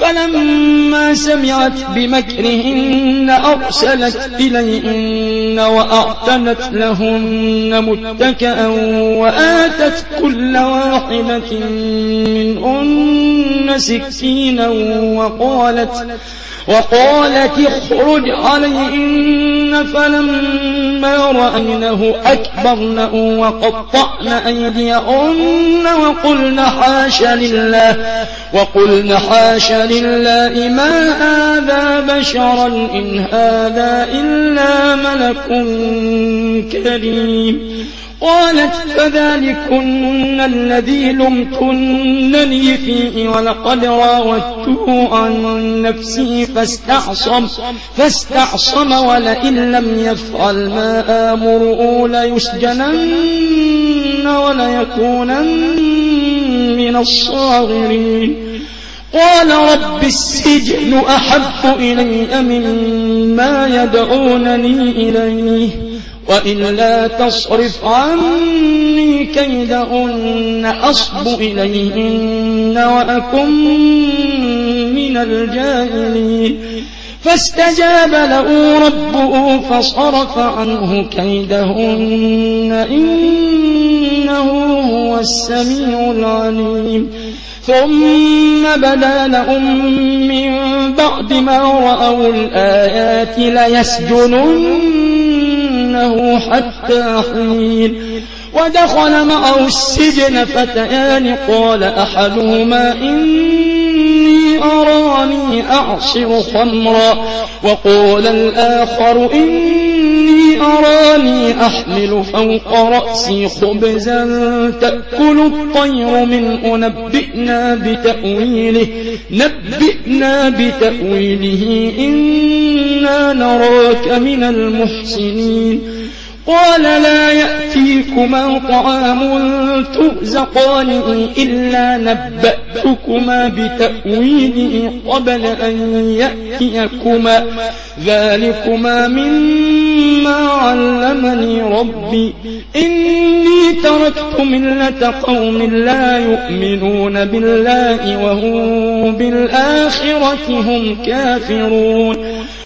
فلما سمعت بمكرهن أرسلت إليهن وأعتدت لهن متكئا وآتت كل واحدة منهن سكينا وقالت اخرج عليهن. فلما رأينه أكبرنه وقطعن أيديهن وقلن حاش لله ما هذا بشرا إن هذا إلا ملك كريم. قالت فذلكن الذي لمتنني فيه ولقد راودته عن نفسه فاستعصم ولئن لم يفعل ما آمره ليسجنن وليكونن من الصاغرين. قال رب السجن أحب إلي مما يدعونني إليه وإلا تصرف عني كيدهن أصب إليهن وأكن من الجاهلين. فاستجاب له ربه فصرف عنه كيدهن إنه هو السميع العليم. ثم بدا لهم من بعد ما رأوا الآيات ليسجننه حتى حين. ودخل معه السجن فتيان قال أحدهما إني أراني أعصر خمرا وقال الآخر إني أراني أحمل فوق رأسي خبزا تأكل الطير منه نبئنا بتأويله إنا نراك من المحسنين. قال لا يأتيكما طعام ترزقانه إلا نبأتكما بتأويله قبل أن يأتيكما ذلكما مما علمني ربي إني تركت ملة قوم لا يؤمنون بالله وهم بالآخرة هم كافرون.